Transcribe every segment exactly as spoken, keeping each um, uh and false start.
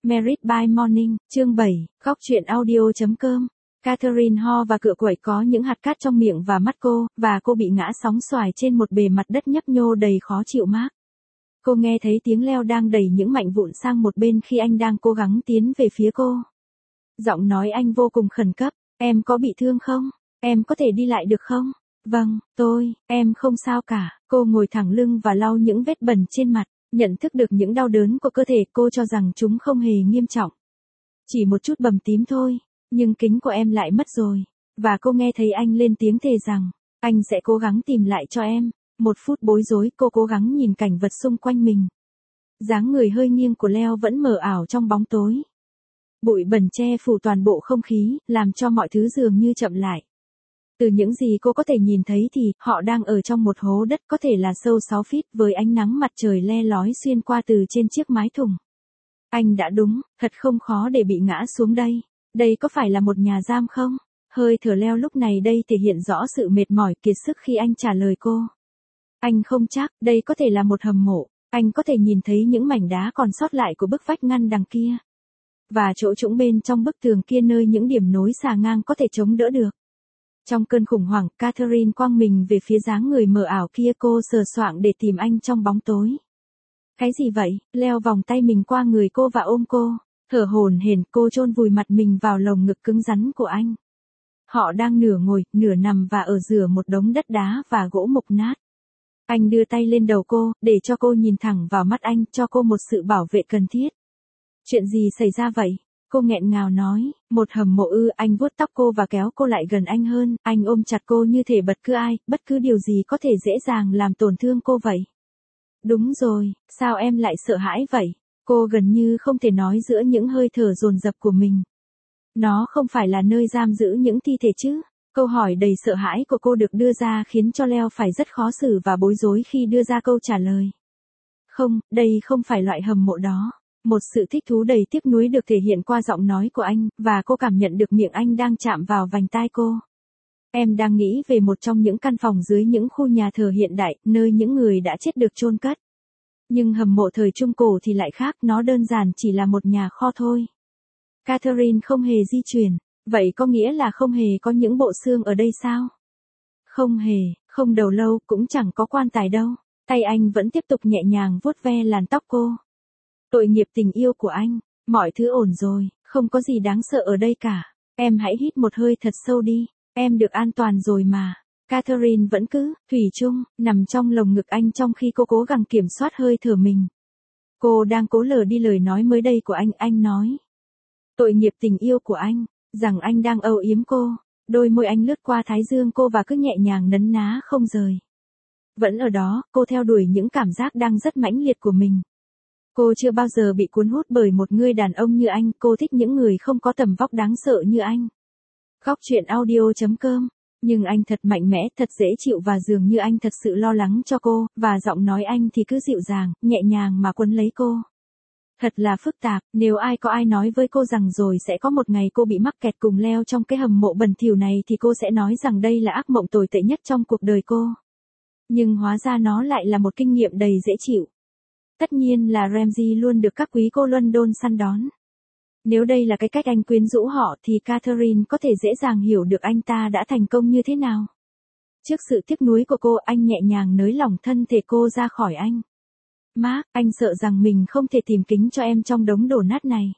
Married by Morning, chương bảy, góc truyện audio.com. Catherine ho và cựa quậy có những hạt cát trong miệng và mắt cô, và cô bị ngã sóng xoài trên một bề mặt đất nhấp nhô đầy khó chịu mát. Cô nghe thấy tiếng Leo đang đẩy những mảnh vụn sang một bên khi anh đang cố gắng tiến về phía cô. Giọng nói anh vô cùng khẩn cấp, em có bị thương không? Em có thể đi lại được không? Vâng, tôi, em không sao cả. Cô ngồi thẳng lưng và lau những vết bẩn trên mặt. Nhận thức được những đau đớn của cơ thể, cô cho rằng chúng không hề nghiêm trọng. Chỉ một chút bầm tím thôi, nhưng kính của em lại mất rồi. Và cô nghe thấy anh lên tiếng thề rằng, anh sẽ cố gắng tìm lại cho em. Một phút bối rối, cô cố gắng nhìn cảnh vật xung quanh mình. Dáng người hơi nghiêng của Leo vẫn mờ ảo trong bóng tối. Bụi bẩn che phủ toàn bộ không khí, làm cho mọi thứ dường như chậm lại. Từ những gì cô có thể nhìn thấy thì, họ đang ở trong một hố đất có thể là sâu sáu feet với ánh nắng mặt trời le lói xuyên qua từ trên chiếc mái thùng. Anh đã đúng, thật không khó để bị ngã xuống đây. Đây có phải là một nhà giam không? Hơi thở Leo lúc này đây thể hiện rõ sự mệt mỏi kiệt sức khi anh trả lời cô. Anh không chắc, đây có thể là một hầm mộ. Anh có thể nhìn thấy những mảnh đá còn sót lại của bức vách ngăn đằng kia. Và chỗ trũng bên trong bức tường kia nơi những điểm nối xà ngang có thể chống đỡ được. Trong cơn khủng hoảng, Catherine quăng mình về phía dáng người mờ ảo kia, cô sờ soạng để tìm anh trong bóng tối. Cái gì vậy? Leo vòng tay mình qua người cô và ôm cô. Thở hổn hển, cô chôn vùi mặt mình vào lồng ngực cứng rắn của anh. Họ đang nửa ngồi, nửa nằm và ở giữa một đống đất đá và gỗ mục nát. Anh đưa tay lên đầu cô, để cho cô nhìn thẳng vào mắt anh, cho cô một sự bảo vệ cần thiết. Chuyện gì xảy ra vậy? Cô nghẹn ngào nói, một hầm mộ ư? Anh vuốt tóc cô và kéo cô lại gần anh hơn, anh ôm chặt cô như thể bất cứ ai, bất cứ điều gì có thể dễ dàng làm tổn thương cô vậy. Đúng rồi, sao em lại sợ hãi vậy? Cô gần như không thể nói giữa những hơi thở dồn dập của mình. Nó không phải là nơi giam giữ những thi thể chứ? Câu hỏi đầy sợ hãi của cô được đưa ra khiến cho Leo phải rất khó xử và bối rối khi đưa ra câu trả lời. Không, đây không phải loại hầm mộ đó. Một sự thích thú đầy tiếc nuối được thể hiện qua giọng nói của anh, và cô cảm nhận được miệng anh đang chạm vào vành tai cô. Em đang nghĩ về một trong những căn phòng dưới những khu nhà thờ hiện đại, nơi những người đã chết được chôn cất. Nhưng hầm mộ thời Trung Cổ thì lại khác, nó đơn giản chỉ là một nhà kho thôi. Catherine không hề di chuyển, vậy có nghĩa là không hề có những bộ xương ở đây sao? Không hề, không đầu lâu, cũng chẳng có quan tài đâu. Tay anh vẫn tiếp tục nhẹ nhàng vuốt ve làn tóc cô. Tội nghiệp tình yêu của anh, mọi thứ ổn rồi, không có gì đáng sợ ở đây cả. Em hãy hít một hơi thật sâu đi, em được an toàn rồi mà. Catherine vẫn cứ, thủy chung, nằm trong lồng ngực anh trong khi cô cố gắng kiểm soát hơi thở mình. Cô đang cố lờ đi lời nói mới đây của anh, anh nói. Tội nghiệp tình yêu của anh, rằng anh đang âu yếm cô. Đôi môi anh lướt qua thái dương cô và cứ nhẹ nhàng nấn ná không rời. Vẫn ở đó, cô theo đuổi những cảm giác đang rất mãnh liệt của mình. Cô chưa bao giờ bị cuốn hút bởi một người đàn ông như anh, cô thích những người không có tầm vóc đáng sợ như anh. Góc truyện audio.com. Nhưng anh thật mạnh mẽ, thật dễ chịu và dường như anh thật sự lo lắng cho cô, và giọng nói anh thì cứ dịu dàng, nhẹ nhàng mà quấn lấy cô. Thật là phức tạp, nếu ai có ai nói với cô rằng rồi sẽ có một ngày cô bị mắc kẹt cùng Leo trong cái hầm mộ bẩn thỉu này thì cô sẽ nói rằng đây là ác mộng tồi tệ nhất trong cuộc đời cô. Nhưng hóa ra nó lại là một kinh nghiệm đầy dễ chịu. Tất nhiên là Ramsey luôn được các quý cô London săn đón. Nếu đây là cái cách anh quyến rũ họ thì Catherine có thể dễ dàng hiểu được anh ta đã thành công như thế nào. Trước sự tiếc nuối của cô, anh nhẹ nhàng nới lỏng thân thể cô ra khỏi anh. Mark, anh sợ rằng mình không thể tìm kính cho em trong đống đổ nát này.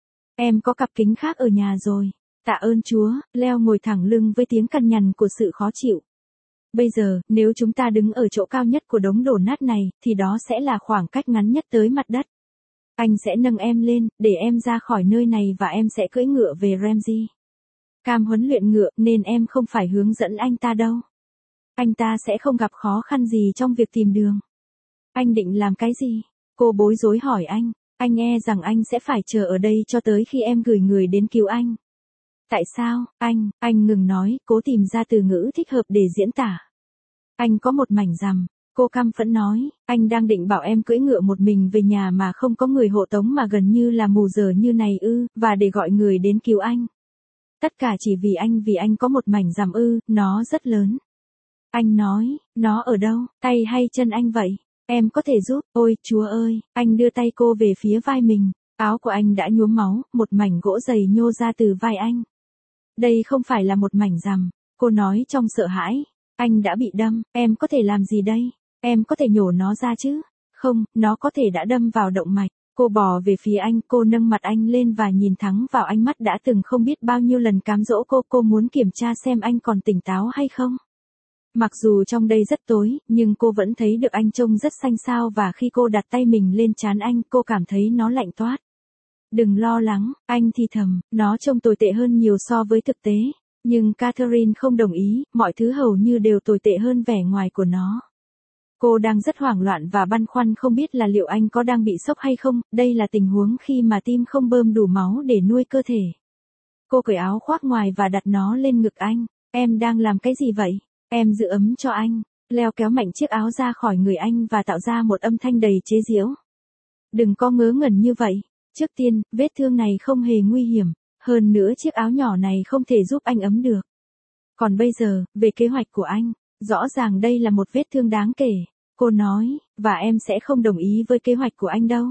Em có cặp kính khác ở nhà rồi. Tạ ơn Chúa. Leo ngồi thẳng lưng với tiếng cằn nhằn của sự khó chịu. Bây giờ, nếu chúng ta đứng ở chỗ cao nhất của đống đổ nát này, thì đó sẽ là khoảng cách ngắn nhất tới mặt đất. Anh sẽ nâng em lên, để em ra khỏi nơi này và em sẽ cưỡi ngựa về Ramsey. Cam huấn luyện ngựa, nên em không phải hướng dẫn anh ta đâu. Anh ta sẽ không gặp khó khăn gì trong việc tìm đường. Anh định làm cái gì? Cô bối rối hỏi anh. Anh e rằng anh sẽ phải chờ ở đây cho tới khi em gửi người đến cứu anh. Tại sao? Anh, anh ngừng nói, cố tìm ra từ ngữ thích hợp để diễn tả. Anh có một mảnh rằm. Cô căm phẫn nói, anh đang định bảo em cưỡi ngựa một mình về nhà mà không có người hộ tống mà gần như là mù giờ như này ư, và để gọi người đến cứu anh. Tất cả chỉ vì anh vì anh có một mảnh rằm ư, nó rất lớn. Anh nói, nó ở đâu, tay hay chân anh vậy? Em có thể giúp, ôi, Chúa ơi, anh đưa tay cô về phía vai mình. Áo của anh đã nhuốm máu, một mảnh gỗ dày nhô ra từ vai anh. Đây không phải là một mảnh rằm, cô nói trong sợ hãi. Anh đã bị đâm, em có thể làm gì đây? Em có thể nhổ nó ra chứ? Không, nó có thể đã đâm vào động mạch. Cô bò về phía anh, cô nâng mặt anh lên và nhìn thẳng vào ánh mắt đã từng không biết bao nhiêu lần cám dỗ cô. Cô muốn kiểm tra xem anh còn tỉnh táo hay không. Mặc dù trong đây rất tối, nhưng cô vẫn thấy được anh trông rất xanh xao và khi cô đặt tay mình lên trán anh, cô cảm thấy nó lạnh toát. Đừng lo lắng, anh thì thầm, nó trông tồi tệ hơn nhiều so với thực tế. Nhưng Catherine không đồng ý, mọi thứ hầu như đều tồi tệ hơn vẻ ngoài của nó. Cô đang rất hoảng loạn và băn khoăn không biết là liệu anh có đang bị sốc hay không, đây là tình huống khi mà tim không bơm đủ máu để nuôi cơ thể. Cô cởi áo khoác ngoài và đặt nó lên ngực anh. Em đang làm cái gì vậy? Em giữ ấm cho anh. Leo kéo mạnh chiếc áo ra khỏi người anh và tạo ra một âm thanh đầy chế giễu. Đừng có ngớ ngẩn như vậy. Trước tiên, vết thương này không hề nguy hiểm. Hơn nữa chiếc áo nhỏ này không thể giúp anh ấm được. Còn bây giờ, về kế hoạch của anh, rõ ràng đây là một vết thương đáng kể. Cô nói, và em sẽ không đồng ý với kế hoạch của anh đâu.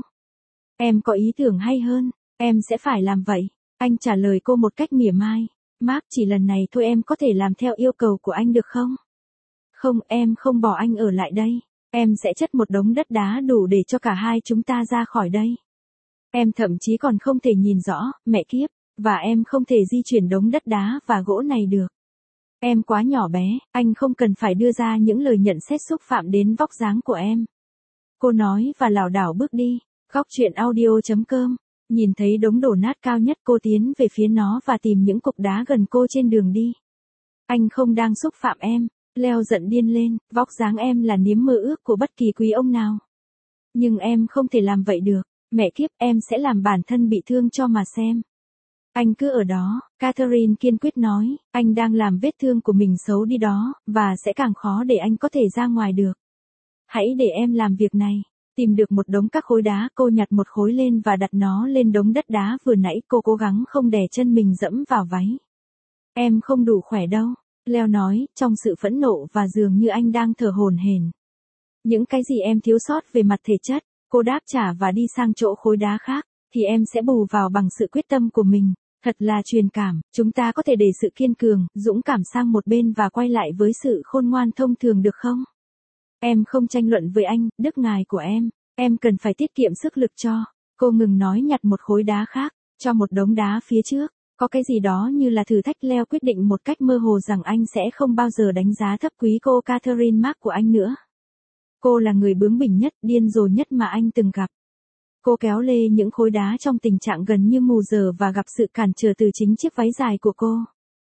Em có ý tưởng hay hơn, em sẽ phải làm vậy. Anh trả lời cô một cách mỉa mai. Mark, chỉ lần này thôi em có thể làm theo yêu cầu của anh được không? Không, em không bỏ anh ở lại đây. Em sẽ chất một đống đất đá đủ để cho cả hai chúng ta ra khỏi đây. Em thậm chí còn không thể nhìn rõ, mẹ kiếp, và em không thể di chuyển đống đất đá và gỗ này được. Em quá nhỏ bé, anh không cần phải đưa ra những lời nhận xét xúc phạm đến vóc dáng của em. Cô nói và lảo đảo bước đi. Góc truyện audio chấm com. Nhìn thấy đống đổ nát cao nhất, cô tiến về phía nó và tìm những cục đá gần cô trên đường đi. Anh không đang xúc phạm em. Leo giận điên lên, vóc dáng em là niềm mơ ước của bất kỳ quý ông nào. Nhưng em không thể làm vậy được. Mẹ kiếp, em sẽ làm bản thân bị thương cho mà xem. Anh cứ ở đó, Catherine kiên quyết nói, anh đang làm vết thương của mình xấu đi đó, và sẽ càng khó để anh có thể ra ngoài được. Hãy để em làm việc này. Tìm được một đống các khối đá, cô nhặt một khối lên và đặt nó lên đống đất đá vừa nãy. Cô cố gắng không đè chân mình dẫm vào váy. Em không đủ khỏe đâu, Leo nói, trong sự phẫn nộ và dường như anh đang thở hổn hển. Những cái gì em thiếu sót về mặt thể chất, cô đáp trả và đi sang chỗ khối đá khác, thì em sẽ bù vào bằng sự quyết tâm của mình. Thật là truyền cảm, chúng ta có thể để sự kiên cường, dũng cảm sang một bên và quay lại với sự khôn ngoan thông thường được không? Em không tranh luận với anh, đức ngài của em. Em cần phải tiết kiệm sức lực cho. Cô ngừng nói, nhặt một khối đá khác, cho một đống đá phía trước. Có cái gì đó như là thử thách. Leo quyết định một cách mơ hồ rằng anh sẽ không bao giờ đánh giá thấp quý cô Catherine Mark của anh nữa. Cô là người bướng bỉnh nhất, điên rồ nhất mà anh từng gặp. Cô kéo lê những khối đá trong tình trạng gần như mù giờ và gặp sự cản trở từ chính chiếc váy dài của cô.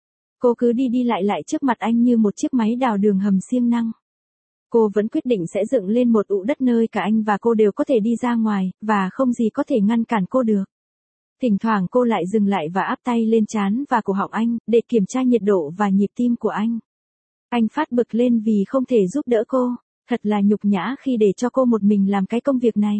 Cô cứ đi đi lại lại trước mặt anh như một chiếc máy đào đường hầm siêng năng. Cô vẫn quyết định sẽ dựng lên một ụ đất nơi cả anh và cô đều có thể đi ra ngoài, và không gì có thể ngăn cản cô được. Thỉnh thoảng cô lại dừng lại và áp tay lên trán và cổ họng anh, để kiểm tra nhiệt độ và nhịp tim của anh. Anh phát bực lên vì không thể giúp đỡ cô, thật là nhục nhã khi để cho cô một mình làm cái công việc này.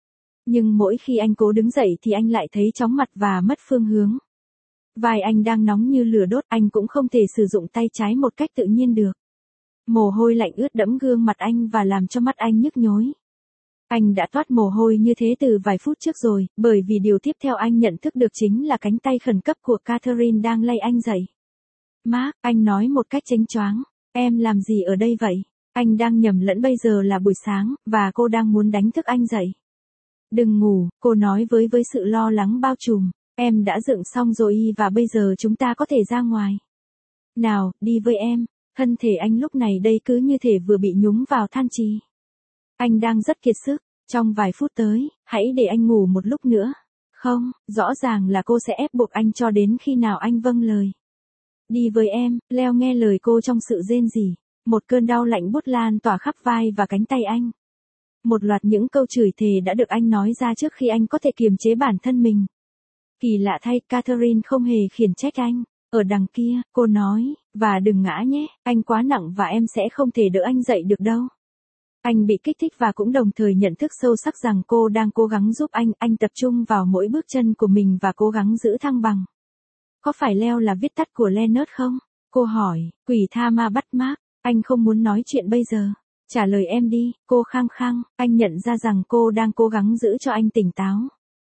Nhưng mỗi khi anh cố đứng dậy thì anh lại thấy chóng mặt và mất phương hướng. Vai anh đang nóng như lửa đốt, anh cũng không thể sử dụng tay trái một cách tự nhiên được. Mồ hôi lạnh ướt đẫm gương mặt anh và làm cho mắt anh nhức nhối. Anh đã toát mồ hôi như thế từ vài phút trước rồi, bởi vì điều tiếp theo anh nhận thức được chính là cánh tay khẩn cấp của Catherine đang lay anh dậy. Mark, anh nói một cách chánh choáng, em làm gì ở đây vậy? Anh đang nhầm lẫn bây giờ là buổi sáng, và cô đang muốn đánh thức anh dậy. Đừng ngủ, cô nói với với sự lo lắng bao trùm, em đã dựng xong rồi và bây giờ chúng ta có thể ra ngoài. Nào, đi với em. Thân thể anh lúc này đây cứ như thể vừa bị nhúng vào than trì. Anh đang rất kiệt sức, trong vài phút tới, hãy để anh ngủ một lúc nữa. Không, rõ ràng là cô sẽ ép buộc anh cho đến khi nào anh vâng lời. Đi với em, Leo nghe lời cô trong sự rên rỉ. Một cơn đau lạnh buốt lan tỏa khắp vai và cánh tay anh. Một loạt những câu chửi thề đã được anh nói ra trước khi anh có thể kiềm chế bản thân mình. Kỳ lạ thay, Catherine không hề khiển trách anh. Ở đằng kia, cô nói, và đừng ngã nhé, anh quá nặng và em sẽ không thể đỡ anh dậy được đâu. Anh bị kích thích và cũng đồng thời nhận thức sâu sắc rằng cô đang cố gắng giúp anh, anh tập trung vào mỗi bước chân của mình và cố gắng giữ thăng bằng. Có phải Leo là viết tắt của Leonard không? Cô hỏi, quỷ tha ma bắt Mark, anh không muốn nói chuyện bây giờ. Trả lời em đi, cô khăng khăng, anh nhận ra rằng cô đang cố gắng giữ cho anh tỉnh táo.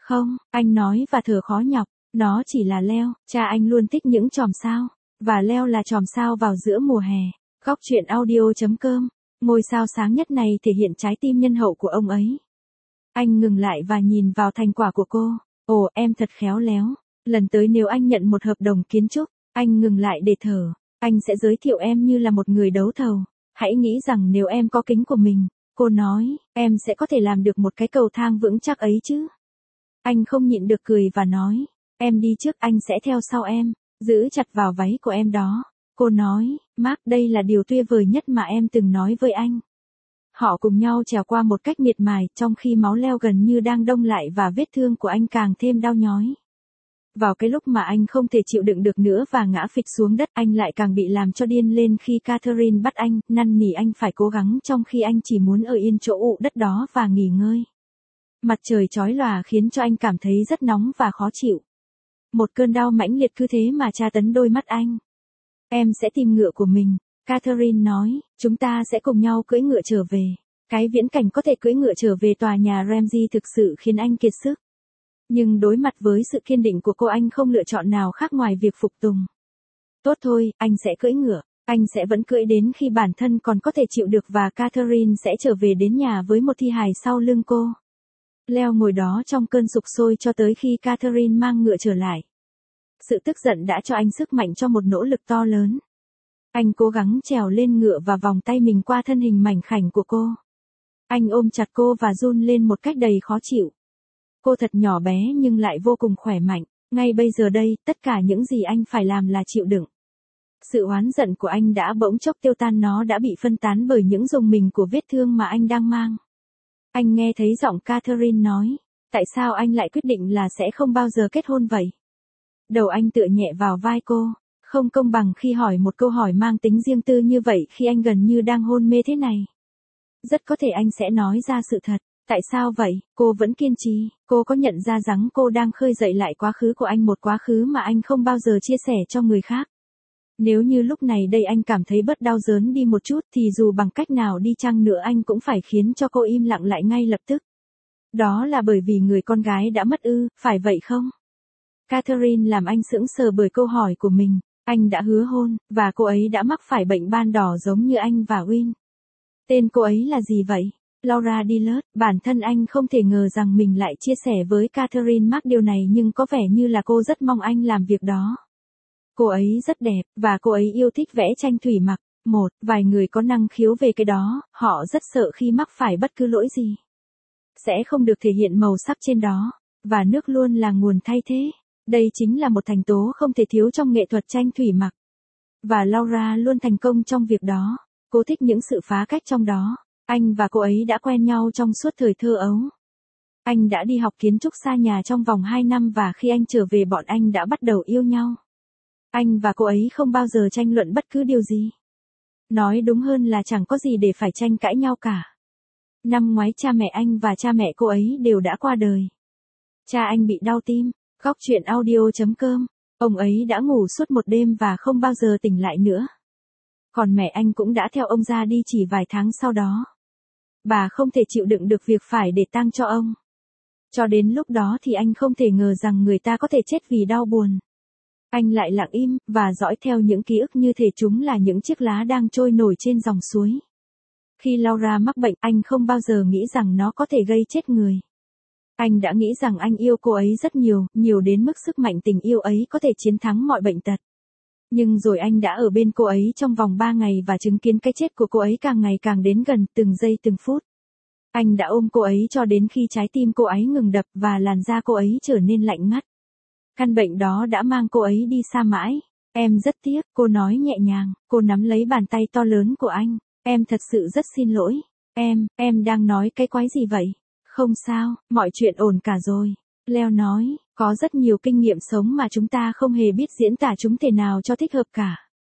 Không, anh nói và thở khó nhọc, nó chỉ là leo, cha anh luôn thích những chòm sao. Và leo là chòm sao vào giữa mùa hè. Góc truyện audio.com. Ngôi sao sáng nhất này thể hiện trái tim nhân hậu của ông ấy. Anh ngừng lại và nhìn vào thành quả của cô. Ồ, em thật khéo léo. Lần tới nếu anh nhận một hợp đồng kiến trúc, anh ngừng lại để thở. Anh sẽ giới thiệu em như là một người đấu thầu. Hãy nghĩ rằng nếu em có kính của mình, cô nói, em sẽ có thể làm được một cái cầu thang vững chắc ấy chứ. Anh không nhịn được cười và nói, em đi trước, anh sẽ theo sau em. Giữ chặt vào váy của em đó. Cô nói, Mark, đây là điều tuyệt vời nhất mà em từng nói với anh. Họ cùng nhau trèo qua một cách miệt mài, trong khi máu leo gần như đang đông lại và vết thương của anh càng thêm đau nhói. Vào cái lúc mà anh không thể chịu đựng được nữa và ngã phịch xuống đất, anh lại càng bị làm cho điên lên khi Catherine bắt anh, năn nỉ anh phải cố gắng trong khi anh chỉ muốn ở yên chỗ ụ đất đó và nghỉ ngơi. Mặt trời chói lòa khiến cho anh cảm thấy rất nóng và khó chịu. Một cơn đau mãnh liệt cứ thế mà tra tấn đôi mắt anh. Em sẽ tìm ngựa của mình, Catherine nói, chúng ta sẽ cùng nhau cưỡi ngựa trở về. Cái viễn cảnh có thể cưỡi ngựa trở về tòa nhà Ramsay thực sự khiến anh kiệt sức. Nhưng đối mặt với sự kiên định của cô, anh không lựa chọn nào khác ngoài việc phục tùng. Tốt thôi, anh sẽ cưỡi ngựa, anh sẽ vẫn cưỡi đến khi bản thân còn có thể chịu được và Catherine sẽ trở về đến nhà với một thi hài sau lưng cô. Leo ngồi đó trong cơn sục sôi cho tới khi Catherine mang ngựa trở lại. Sự tức giận đã cho anh sức mạnh cho một nỗ lực to lớn. Anh cố gắng trèo lên ngựa và vòng tay mình qua thân hình mảnh khảnh của cô. Anh ôm chặt cô và run lên một cách đầy khó chịu. Cô thật nhỏ bé nhưng lại vô cùng khỏe mạnh. Ngay bây giờ đây, tất cả những gì anh phải làm là chịu đựng. Sự oán giận của anh đã bỗng chốc tiêu tan, nó đã bị phân tán bởi những rùng mình của vết thương mà anh đang mang. Anh nghe thấy giọng Catherine nói, tại sao anh lại quyết định là sẽ không bao giờ kết hôn vậy? Đầu anh tựa nhẹ vào vai cô, không công bằng khi hỏi một câu hỏi mang tính riêng tư như vậy khi anh gần như đang hôn mê thế này. Rất có thể anh sẽ nói ra sự thật. Tại sao vậy? Cô vẫn kiên trì. Cô có nhận ra rằng cô đang khơi dậy lại quá khứ của anh, một quá khứ mà anh không bao giờ chia sẻ cho người khác. Nếu như lúc này đây anh cảm thấy bớt đau đớn đi một chút thì dù bằng cách nào đi chăng nữa anh cũng phải khiến cho cô im lặng lại ngay lập tức. Đó là bởi vì người con gái đã mất ư, phải vậy không? Catherine làm anh sững sờ bởi câu hỏi của mình. Anh đã hứa hôn, và cô ấy đã mắc phải bệnh ban đỏ giống như anh và Win. Tên cô ấy là gì vậy? Laura Dillard. Bản thân anh không thể ngờ rằng mình lại chia sẻ với Catherine Mark điều này, nhưng có vẻ như là cô rất mong anh làm việc đó. Cô ấy rất đẹp, và cô ấy yêu thích vẽ tranh thủy mặc. Một, vài người có năng khiếu về cái đó, họ rất sợ khi mắc phải bất cứ lỗi gì. Sẽ không được thể hiện màu sắc trên đó, và nước luôn là nguồn thay thế. Đây chính là một thành tố không thể thiếu trong nghệ thuật tranh thủy mặc. Và Laura luôn thành công trong việc đó. Cô thích những sự phá cách trong đó. Anh và cô ấy đã quen nhau trong suốt thời thơ ấu. Anh đã đi học kiến trúc xa nhà trong vòng hai năm và khi anh trở về bọn anh đã bắt đầu yêu nhau. Anh và cô ấy không bao giờ tranh luận bất cứ điều gì. Nói đúng hơn là chẳng có gì để phải tranh cãi nhau cả. Năm ngoái cha mẹ anh và cha mẹ cô ấy đều đã qua đời. Cha anh bị đau tim. Góc truyện audio.com. Ông ấy đã ngủ suốt một đêm và không bao giờ tỉnh lại nữa. Còn mẹ anh cũng đã theo ông ra đi chỉ vài tháng sau đó. Bà không thể chịu đựng được việc phải để tang cho ông. Cho đến lúc đó thì anh không thể ngờ rằng người ta có thể chết vì đau buồn. Anh lại lặng im, và dõi theo những ký ức như thể chúng là những chiếc lá đang trôi nổi trên dòng suối. Khi Laura mắc bệnh, anh không bao giờ nghĩ rằng nó có thể gây chết người. Anh đã nghĩ rằng anh yêu cô ấy rất nhiều, nhiều đến mức sức mạnh tình yêu ấy có thể chiến thắng mọi bệnh tật. Nhưng rồi anh đã ở bên cô ấy trong vòng ba ngày và chứng kiến cái chết của cô ấy càng ngày càng đến gần, từng giây từng phút. Anh đã ôm cô ấy cho đến khi trái tim cô ấy ngừng đập và làn da cô ấy trở nên lạnh ngắt. Căn bệnh đó đã mang cô ấy đi xa mãi. Em rất tiếc, cô nói nhẹ nhàng, cô nắm lấy bàn tay to lớn của anh. Em thật sự rất xin lỗi. Em, em đang nói cái quái gì vậy? Không sao, mọi chuyện ổn cả rồi. Leo nói, có rất nhiều kinh nghiệm sống mà chúng ta không hề biết diễn tả chúng thể nào cho thích hợp cả.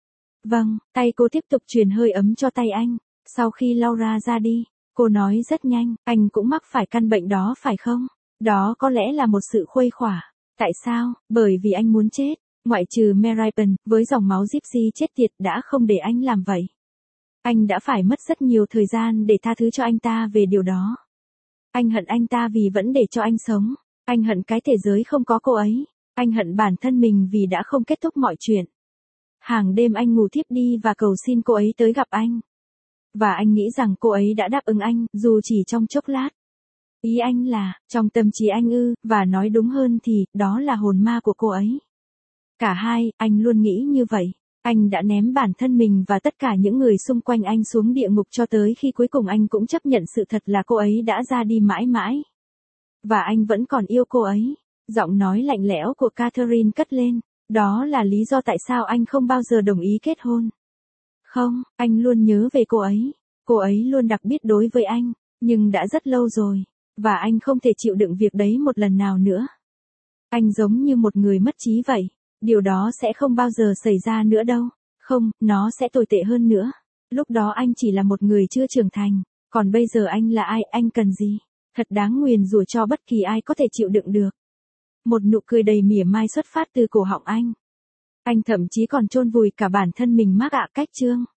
Vâng, tay cô tiếp tục truyền hơi ấm cho tay anh. Sau khi Laura ra đi, cô nói rất nhanh, anh cũng mắc phải căn bệnh đó phải không? Đó có lẽ là một sự khuây khỏa. Tại sao? Bởi vì anh muốn chết. Ngoại trừ Meripen, với dòng máu Gypsy chết tiệt đã không để anh làm vậy. Anh đã phải mất rất nhiều thời gian để tha thứ cho anh ta về điều đó. Anh hận anh ta vì vẫn để cho anh sống. Anh hận cái thế giới không có cô ấy. Anh hận bản thân mình vì đã không kết thúc mọi chuyện. Hàng đêm anh ngủ thiếp đi và cầu xin cô ấy tới gặp anh. Và anh nghĩ rằng cô ấy đã đáp ứng anh, dù chỉ trong chốc lát. Ý anh là, trong tâm trí anh ư, và nói đúng hơn thì, đó là hồn ma của cô ấy. Cả hai, anh luôn nghĩ như vậy. Anh đã ném bản thân mình và tất cả những người xung quanh anh xuống địa ngục cho tới khi cuối cùng anh cũng chấp nhận sự thật là cô ấy đã ra đi mãi mãi. Và anh vẫn còn yêu cô ấy. Giọng nói lạnh lẽo của Catherine cất lên. Đó là lý do tại sao anh không bao giờ đồng ý kết hôn. Không, anh luôn nhớ về cô ấy. Cô ấy luôn đặc biệt đối với anh, nhưng đã rất lâu rồi. Và anh không thể chịu đựng việc đấy một lần nào nữa. Anh giống như một người mất trí vậy. Điều đó sẽ không bao giờ xảy ra nữa đâu. Không, nó sẽ tồi tệ hơn nữa. Lúc đó anh chỉ là một người chưa trưởng thành. Còn bây giờ anh là ai, anh cần gì? Thật đáng nguyền rủa cho bất kỳ ai có thể chịu đựng được. Một nụ cười đầy mỉa mai xuất phát từ cổ họng anh. Anh thậm chí còn chôn vùi cả bản thân mình mác ạ cách chương.